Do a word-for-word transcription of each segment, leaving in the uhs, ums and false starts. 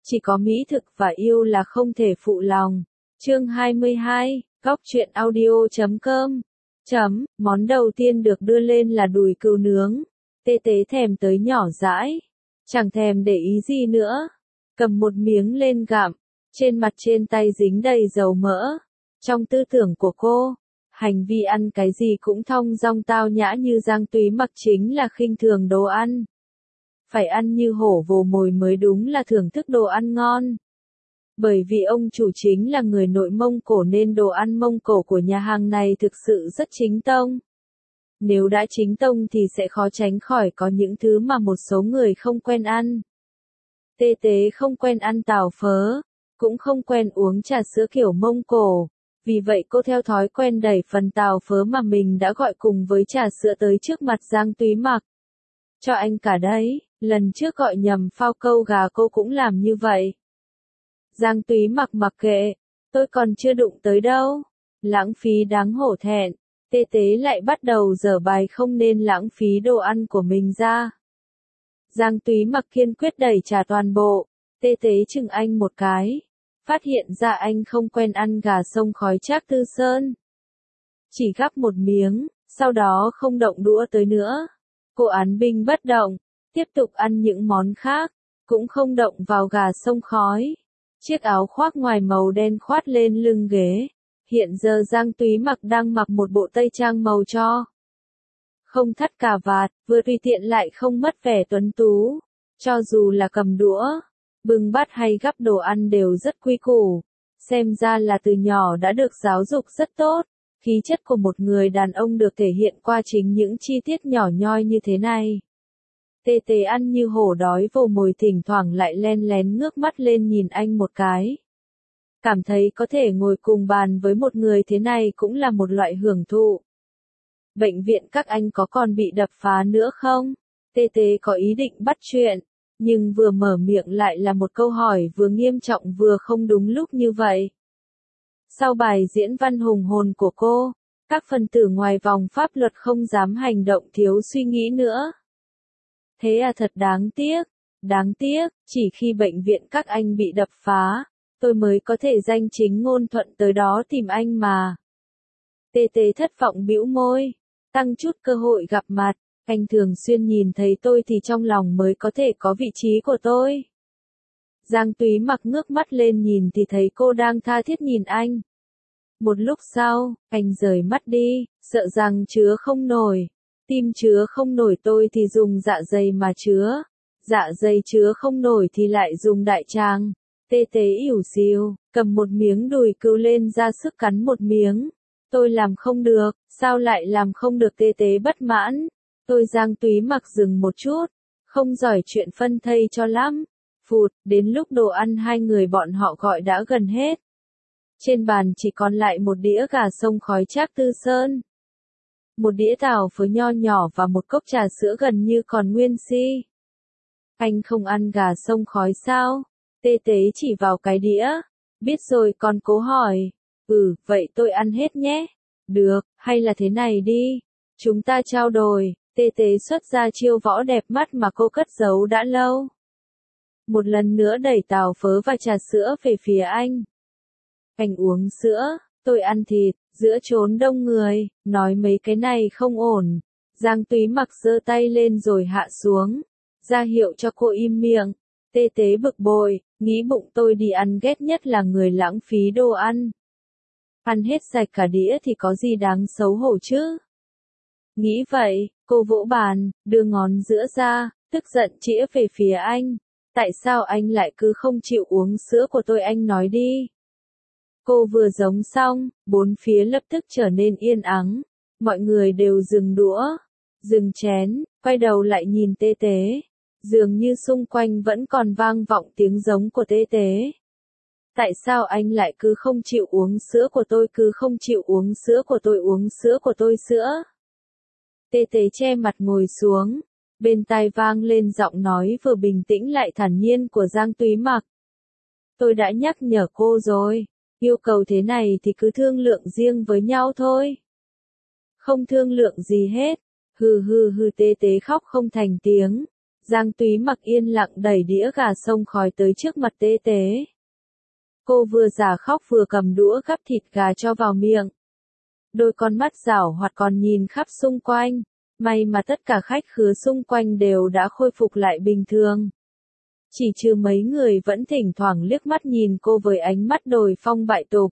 chỉ có mỹ thực và yêu là không thể phụ lòng. Chương hai mươi hai, góc truyện audio chấm com. Chấm, món đầu tiên được đưa lên là đùi cừu nướng. Tê Tế thèm tới nhỏ dãi, chẳng thèm để ý gì nữa. Cầm một miếng lên gặm, trên mặt trên tay dính đầy dầu mỡ. Trong tư tưởng của cô, hành vi ăn cái gì cũng thong dong tao nhã như Giang Túy Mặc chính là khinh thường đồ ăn. Phải ăn như hổ vồ mồi mới đúng là thưởng thức đồ ăn ngon. Bởi vì ông chủ chính là người nội Mông Cổ nên đồ ăn Mông Cổ của nhà hàng này thực sự rất chính tông. Nếu đã chính tông thì sẽ khó tránh khỏi có những thứ mà một số người không quen ăn. Tê Tế không quen ăn tàu phớ, cũng không quen uống trà sữa kiểu Mông Cổ. Vì vậy cô theo thói quen đẩy phần tàu phớ mà mình đã gọi cùng với trà sữa tới trước mặt Giang Túy Mặc. Cho anh cả đấy, lần trước gọi nhầm phao câu gà cô cũng làm như vậy. Giang Túy Mặc mặc kệ, tôi còn chưa đụng tới đâu. Lãng phí đáng hổ thẹn, Tê Tế lại bắt đầu dở bài không nên lãng phí đồ ăn của mình ra. Giang Túy Mặc kiên quyết đẩy trả toàn bộ, Tê Tế chừng anh một cái. Phát hiện ra anh không quen ăn gà sông khói Trác Tư Sơn. Chỉ gắp một miếng, sau đó không động đũa tới nữa. Cô án binh bất động, tiếp tục ăn những món khác, cũng không động vào gà sông khói. Chiếc áo khoác ngoài màu đen khoát lên lưng ghế. Hiện giờ Giang Túy Mặc đang mặc một bộ tây trang màu cho. Không thắt cà vạt, vừa tùy tiện lại không mất vẻ tuấn tú. Cho dù là cầm đũa, bưng bát hay gắp đồ ăn đều rất quy củ. Xem ra là từ nhỏ đã được giáo dục rất tốt. Khí chất của một người đàn ông được thể hiện qua chính những chi tiết nhỏ nhoi như thế này. Tê Tế ăn như hổ đói vồ mồi, thỉnh thoảng lại len lén ngước mắt lên nhìn anh một cái. Cảm thấy có thể ngồi cùng bàn với một người thế này cũng là một loại hưởng thụ. Bệnh viện các anh có còn bị đập phá nữa không? Tê Tế có ý định bắt chuyện, nhưng vừa mở miệng lại là một câu hỏi vừa nghiêm trọng vừa không đúng lúc như vậy. Sau bài diễn văn hùng hồn của cô, các phần tử ngoài vòng pháp luật không dám hành động thiếu suy nghĩ nữa. Thế à, thật đáng tiếc, đáng tiếc, chỉ khi bệnh viện các anh bị đập phá, tôi mới có thể danh chính ngôn thuận tới đó tìm anh mà. Tê Tế thất vọng bĩu môi, tăng chút cơ hội gặp mặt, anh thường xuyên nhìn thấy tôi thì trong lòng mới có thể có vị trí của tôi. Giang Túy Mặc ngước mắt lên nhìn thì thấy cô đang tha thiết nhìn anh. Một lúc sau, anh rời mắt đi, sợ rằng chứa không nổi. Tim chứa không nổi tôi thì dùng dạ dày mà chứa. Dạ dày chứa không nổi thì lại dùng đại tràng. Tê Tế ỉu xìu, cầm một miếng đùi cừu lên ra sức cắn một miếng. Tôi làm không được, sao lại làm không được? Tê Tế bất mãn. Tôi Giang Túy Mặc dừng một chút, không giỏi chuyện phân thây cho lắm. Phụt, đến lúc đồ ăn hai người bọn họ gọi đã gần hết. Trên bàn chỉ còn lại một đĩa gà sông khói Trác Tư Sơn. Một đĩa tàu phớ nho nhỏ và một cốc trà sữa gần như còn nguyên si. Anh không ăn gà sông khói sao? Tê Tế chỉ vào cái đĩa. Biết rồi, còn cố hỏi. Ừ, vậy tôi ăn hết nhé. Được, hay là thế này đi. Chúng ta trao đổi. Tê Tế xuất ra chiêu võ đẹp mắt mà cô cất giấu đã lâu. Một lần nữa đẩy tàu phớ và trà sữa về phía anh. Anh uống sữa, tôi ăn thịt, giữa chốn đông người, nói mấy cái này không ổn. Giang Túy Mặc giơ tay lên rồi hạ xuống, ra hiệu cho cô im miệng. Tê Tế bực bội, nghĩ bụng tôi đi ăn ghét nhất là người lãng phí đồ ăn. Ăn hết sạch cả đĩa thì có gì đáng xấu hổ chứ? Nghĩ vậy, cô vỗ bàn, đưa ngón giữa ra, tức giận chĩa về phía anh. Tại sao anh lại cứ không chịu uống sữa của tôi, anh nói đi. Cô vừa giống xong, bốn phía lập tức trở nên yên ắng. Mọi người đều dừng đũa, dừng chén, quay đầu lại nhìn Tê Tế. Dường như xung quanh vẫn còn vang vọng tiếng giống của Tê Tế. Tại sao anh lại cứ không chịu uống sữa của tôi, cứ không chịu uống sữa của tôi, uống sữa của tôi sữa? Tê Tế che mặt ngồi xuống, bên tai vang lên giọng nói vừa bình tĩnh lại thản nhiên của Giang Túy Mặc. Tôi đã nhắc nhở cô rồi, yêu cầu thế này thì cứ thương lượng riêng với nhau thôi. Không thương lượng gì hết, hừ hừ hừ. Tê Tế khóc không thành tiếng. Giang Túy Mặc yên lặng đẩy đĩa gà xông khói tới trước mặt Tế Tế. Cô vừa giả khóc vừa cầm đũa gắp thịt gà cho vào miệng. Đôi con mắt giảo hoạt còn nhìn khắp xung quanh. May mà tất cả khách khứa xung quanh đều đã khôi phục lại bình thường. Chỉ trừ mấy người vẫn thỉnh thoảng liếc mắt nhìn cô với ánh mắt đồi phong bại tục.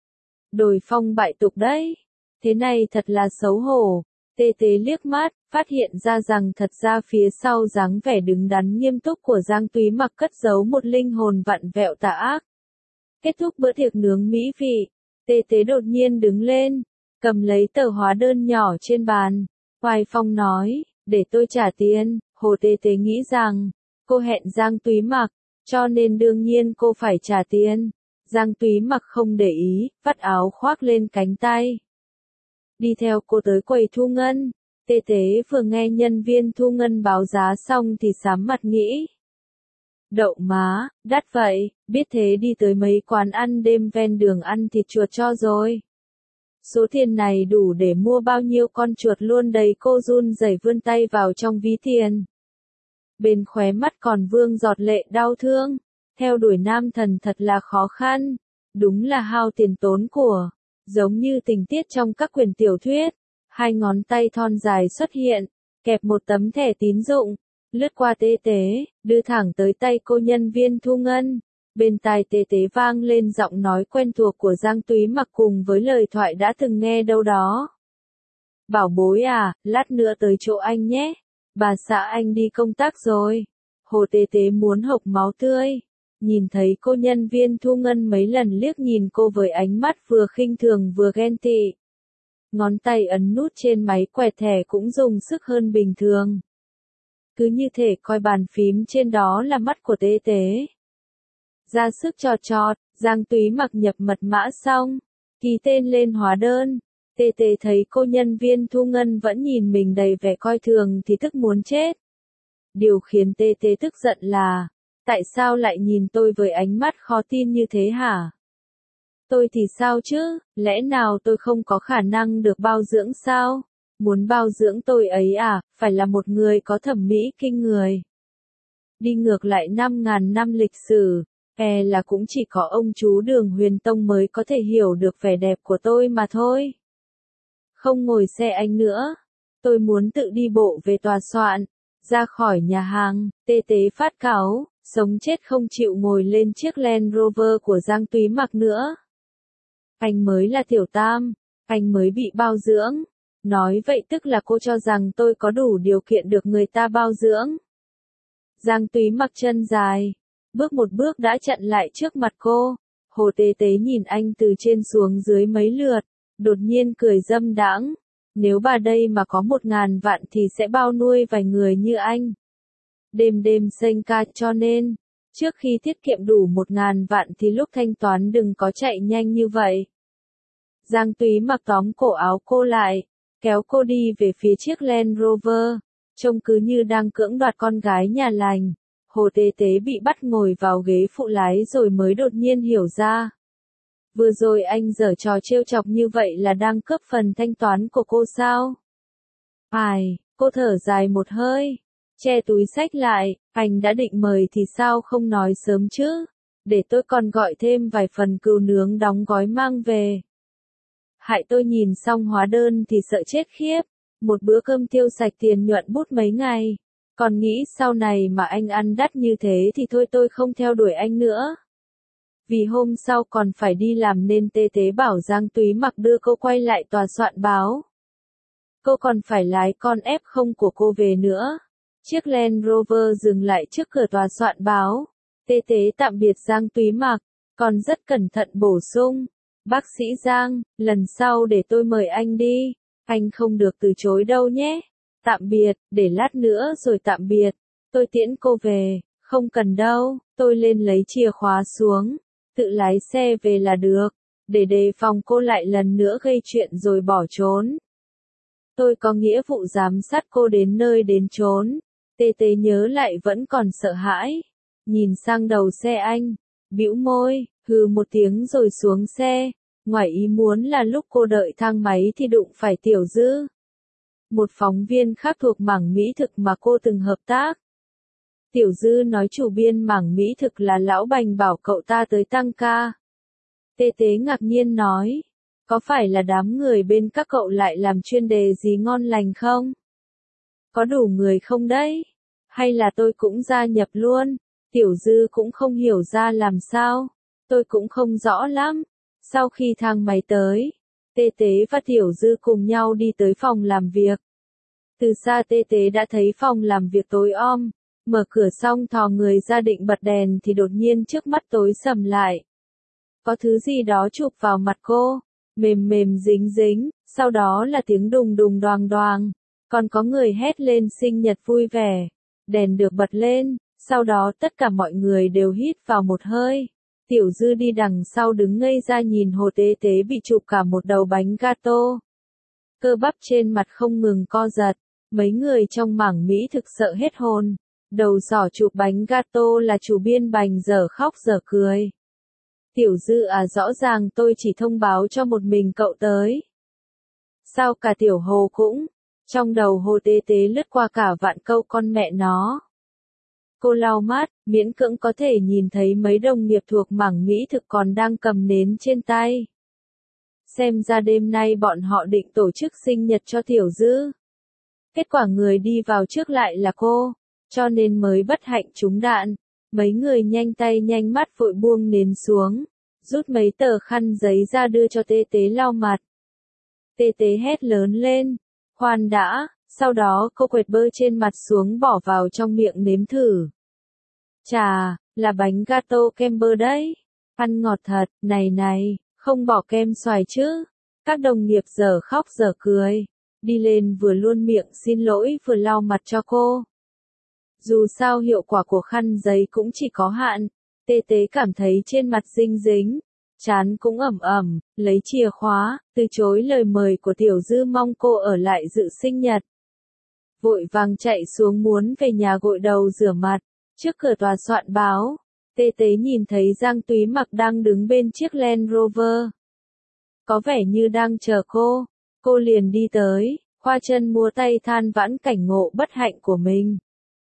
Đồi phong bại tục đấy. Thế này thật là xấu hổ. Tê Tế liếc mắt, phát hiện ra rằng thật ra phía sau dáng vẻ đứng đắn nghiêm túc của Giang Túy Mặc cất giấu một linh hồn vặn vẹo tà ác. Kết thúc bữa tiệc nướng mỹ vị, Tê Tế đột nhiên đứng lên, cầm lấy tờ hóa đơn nhỏ trên bàn. Hoài Phong nói, để tôi trả tiền. Hồ Tê Tế nghĩ rằng, cô hẹn Giang Túy Mặc, cho nên đương nhiên cô phải trả tiền. Giang Túy Mặc không để ý, vắt áo khoác lên cánh tay. Đi theo cô tới quầy thu ngân. Tê Tế vừa nghe nhân viên thu ngân báo giá xong thì sám mặt nghĩ. Đậu má, đắt vậy, biết thế đi tới mấy quán ăn đêm ven đường ăn thịt chuột cho rồi. Số tiền này đủ để mua bao nhiêu con chuột luôn đấy. Cô run rẩy vươn tay vào trong ví tiền. Bên khóe mắt còn vương giọt lệ đau thương. Theo đuổi nam thần thật là khó khăn. Đúng là hao tiền tốn của. Giống như tình tiết trong các quyển tiểu thuyết. Hai ngón tay thon dài xuất hiện, kẹp một tấm thẻ tín dụng, lướt qua Tê Tế, đưa thẳng tới tay cô nhân viên thu ngân. Bên tai Tê Tế vang lên giọng nói quen thuộc của Giang Túy Mặc cùng với lời thoại đã từng nghe đâu đó. Bảo bối à, lát nữa tới chỗ anh nhé. Bà xã anh đi công tác rồi. Hồ Tê Tế muốn hộc máu tươi. Nhìn thấy cô nhân viên thu ngân mấy lần liếc nhìn cô với ánh mắt vừa khinh thường vừa ghen tị. Ngón tay ấn nút trên máy quẹt thẻ cũng dùng sức hơn bình thường. Cứ như thể coi bàn phím trên đó là mắt của Tế Tế. Ra sức chọt chọt, Giang Túy Mặc nhập mật mã xong, ký tên lên hóa đơn. Tế Tế thấy cô nhân viên thu ngân vẫn nhìn mình đầy vẻ coi thường thì tức muốn chết. Điều khiến Tế Tế tức giận là, tại sao lại nhìn tôi với ánh mắt khó tin như thế hả? Tôi thì sao chứ, lẽ nào tôi không có khả năng được bao dưỡng sao? Muốn bao dưỡng tôi ấy à, phải là một người có thẩm mỹ kinh người. Đi ngược lại năm ngàn năm lịch sử, e là cũng chỉ có ông chú Đường Huyền Tông mới có thể hiểu được vẻ đẹp của tôi mà thôi. Không ngồi xe anh nữa, tôi muốn tự đi bộ về tòa soạn, ra khỏi nhà hàng. Tê Tế phát cáu, sống chết không chịu ngồi lên chiếc Land Rover của Giang Túy Mặc nữa. Anh mới là tiểu tam, anh mới bị bao dưỡng. Nói vậy tức là cô cho rằng tôi có đủ điều kiện được người ta bao dưỡng. Giang Túy Mặc chân dài, bước một bước đã chặn lại trước mặt cô. Hồ Tê Tế nhìn anh từ trên xuống dưới mấy lượt, đột nhiên cười dâm đãng. Nếu bà đây mà có một ngàn vạn thì sẽ bao nuôi vài người như anh. Đêm đêm xanh ca, cho nên, trước khi tiết kiệm đủ một ngàn vạn thì lúc thanh toán đừng có chạy nhanh như vậy. Giang Túy Mặc tóm cổ áo cô lại, kéo cô đi về phía chiếc Land Rover, trông cứ như đang cưỡng đoạt con gái nhà lành. Hồ Tê Tế bị bắt ngồi vào ghế phụ lái rồi mới đột nhiên hiểu ra. Vừa rồi anh giở trò trêu chọc như vậy là đang cướp phần thanh toán của cô sao? Ai, cô thở dài một hơi, che túi xách lại, anh đã định mời thì sao không nói sớm chứ, để tôi còn gọi thêm vài phần cừu nướng đóng gói mang về. Hại tôi nhìn xong hóa đơn thì sợ chết khiếp, một bữa cơm tiêu sạch tiền nhuận bút mấy ngày, còn nghĩ sau này mà anh ăn đắt như thế thì thôi tôi không theo đuổi anh nữa. Vì hôm sau còn phải đi làm nên Tê Tế bảo Giang Túy Mặc đưa cô quay lại tòa soạn báo. Cô còn phải lái con ép không của cô về nữa. Chiếc Land Rover dừng lại trước cửa tòa soạn báo. Tê Tế tạm biệt Giang Túy Mặc, còn rất cẩn thận bổ sung. Bác sĩ Giang, lần sau để tôi mời anh đi, anh không được từ chối đâu nhé. Tạm biệt, để lát nữa rồi tạm biệt. Tôi tiễn cô về, không cần đâu, tôi lên lấy chìa khóa xuống, tự lái xe về là được, để đề phòng cô lại lần nữa gây chuyện rồi bỏ trốn. Tôi có nghĩa vụ giám sát cô đến nơi đến chốn. Tê Tế nhớ lại vẫn còn sợ hãi, nhìn sang đầu xe anh, bĩu môi, hừ một tiếng rồi xuống xe. Ngoài ý muốn là lúc cô đợi thang máy thì đụng phải Tiểu Dư, một phóng viên khác thuộc mảng mỹ thực mà cô từng hợp tác. Tiểu Dư nói chủ biên mảng mỹ thực là lão Bành bảo cậu ta tới tăng ca. Tê Tế ngạc nhiên nói, có phải là đám người bên các cậu lại làm chuyên đề gì ngon lành không? Có đủ người không đấy? Hay là tôi cũng gia nhập luôn? Tiểu Dư cũng không hiểu ra làm sao. Tôi cũng không rõ lắm. Sau khi thang máy tới, Tê Tế và Tiểu Dư cùng nhau đi tới phòng làm việc. Từ xa Tê Tế đã thấy phòng làm việc tối om. Mở cửa xong thò người ra định bật đèn thì đột nhiên trước mắt tối sầm lại. Có thứ gì đó chụp vào mặt cô, mềm mềm dính dính, sau đó là tiếng đùng đùng đoàng đoàng. Còn có người hét lên sinh nhật vui vẻ. Đèn được bật lên, sau đó tất cả mọi người đều hít vào một hơi. Tiểu Dư đi đằng sau đứng ngây ra nhìn Hồ Tế Tế bị chụp cả một đầu bánh gato. Cơ bắp trên mặt không ngừng co giật, mấy người trong mảng mỹ thực sợ hết hồn. Đầu giỏ chụp bánh gato là chủ biên Bành dở khóc dở cười. Tiểu Dư à, rõ ràng tôi chỉ thông báo cho một mình cậu tới. Sao cả Tiểu Hồ cũng? Trong đầu Hồ Tế Tế lướt qua cả vạn câu con mẹ nó. Cô lau mắt, miễn cưỡng có thể nhìn thấy mấy đồng nghiệp thuộc mảng mỹ thực còn đang cầm nến trên tay. Xem ra đêm nay bọn họ định tổ chức sinh nhật cho Tiểu Dư. Kết quả người đi vào trước lại là cô, cho nên mới bất hạnh trúng đạn. Mấy người nhanh tay nhanh mắt vội buông nến xuống, rút mấy tờ khăn giấy ra đưa cho Tê Tế lau mặt. Tê Tế hét lớn lên, khoan đã, sau đó cô quệt bơ trên mặt xuống bỏ vào trong miệng nếm thử. Chà, là bánh gato kem bơ đấy, ăn ngọt thật, này này, không bỏ kem xoài chứ. Các đồng nghiệp dở khóc dở cười, đi lên vừa luôn miệng xin lỗi vừa lau mặt cho cô. Dù sao hiệu quả của khăn giấy cũng chỉ có hạn, Tê Tế cảm thấy trên mặt dinh dính, trán cũng ẩm ẩm, lấy chìa khóa, từ chối lời mời của Tiểu Dư mong cô ở lại dự sinh nhật. Vội vàng chạy xuống muốn về nhà gội đầu rửa mặt, trước cửa tòa soạn báo, Tê Tế nhìn thấy Giang Túy Mặc đang đứng bên chiếc Land Rover. Có vẻ như đang chờ cô, cô liền đi tới, khoa chân múa tay than vãn cảnh ngộ bất hạnh của mình.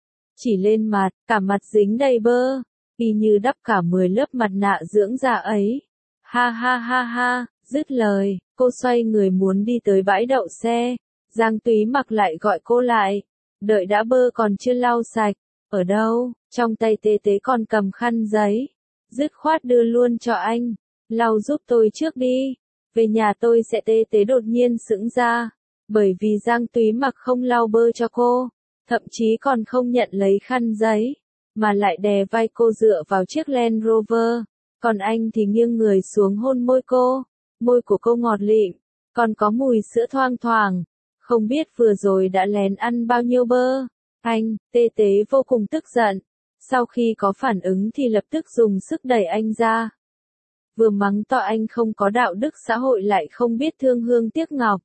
Chỉ lên mặt, cả mặt dính đầy bơ, y như đắp cả mười lớp mặt nạ dưỡng da ấy. Ha ha ha ha, dứt lời, cô xoay người muốn đi tới bãi đậu xe. Giang Túy Mặc lại gọi cô lại. Đợi đã, bơ còn chưa lau sạch. Ở đâu? Trong tay Tê Tế còn cầm khăn giấy. Dứt khoát đưa luôn cho anh. Lau giúp tôi trước đi. Về nhà tôi sẽ. Tê Tế đột nhiên sững ra. Bởi vì Giang Túy Mặc không lau bơ cho cô. Thậm chí còn không nhận lấy khăn giấy, mà lại đè vai cô dựa vào chiếc Land Rover. Còn anh thì nghiêng người xuống hôn môi cô. Môi của cô ngọt lịm, còn có mùi sữa thoang thoảng. Không biết vừa rồi đã lén ăn bao nhiêu bơ. Anh, Tê Tế vô cùng tức giận. Sau khi có phản ứng thì lập tức dùng sức đẩy anh ra. Vừa mắng to anh không có đạo đức xã hội lại không biết thương hương tiếc ngọc.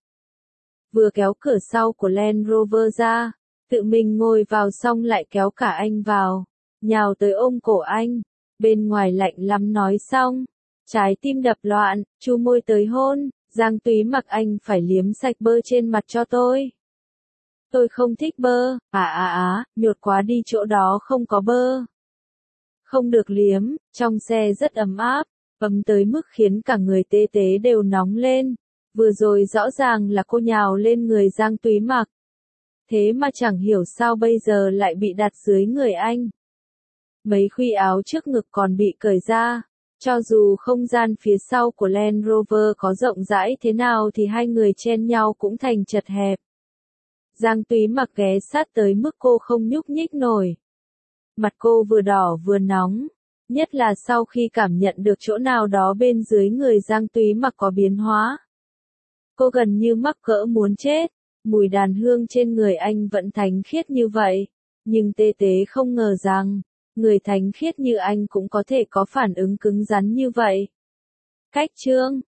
Vừa kéo cửa sau của Land Rover ra. Tự mình ngồi vào xong lại kéo cả anh vào, nhào tới ôm cổ anh, bên ngoài lạnh lắm nói xong, trái tim đập loạn, chu môi tới hôn. Giang Túy Mặc, anh phải liếm sạch bơ trên mặt cho tôi. Tôi không thích bơ, à à à, nhột quá đi, chỗ đó không có bơ. Không được liếm, trong xe rất ấm áp, ấm tới mức khiến cả người Tê Tế đều nóng lên. Vừa rồi rõ ràng là cô nhào lên người Giang Túy Mặc. Thế mà chẳng hiểu sao bây giờ lại bị đặt dưới người anh. Mấy khuy áo trước ngực còn bị cởi ra. Cho dù không gian phía sau của Land Rover có rộng rãi thế nào thì hai người chen nhau cũng thành chật hẹp. Giang Túy Mặc ghé sát tới mức cô không nhúc nhích nổi. Mặt cô vừa đỏ vừa nóng. Nhất là sau khi cảm nhận được chỗ nào đó bên dưới người Giang Túy Mặc có biến hóa. Cô gần như mắc cỡ muốn chết. Mùi đàn hương trên người anh vẫn thánh khiết như vậy. Nhưng Tê Tế không ngờ rằng, người thánh khiết như anh cũng có thể có phản ứng cứng rắn như vậy. Cách chương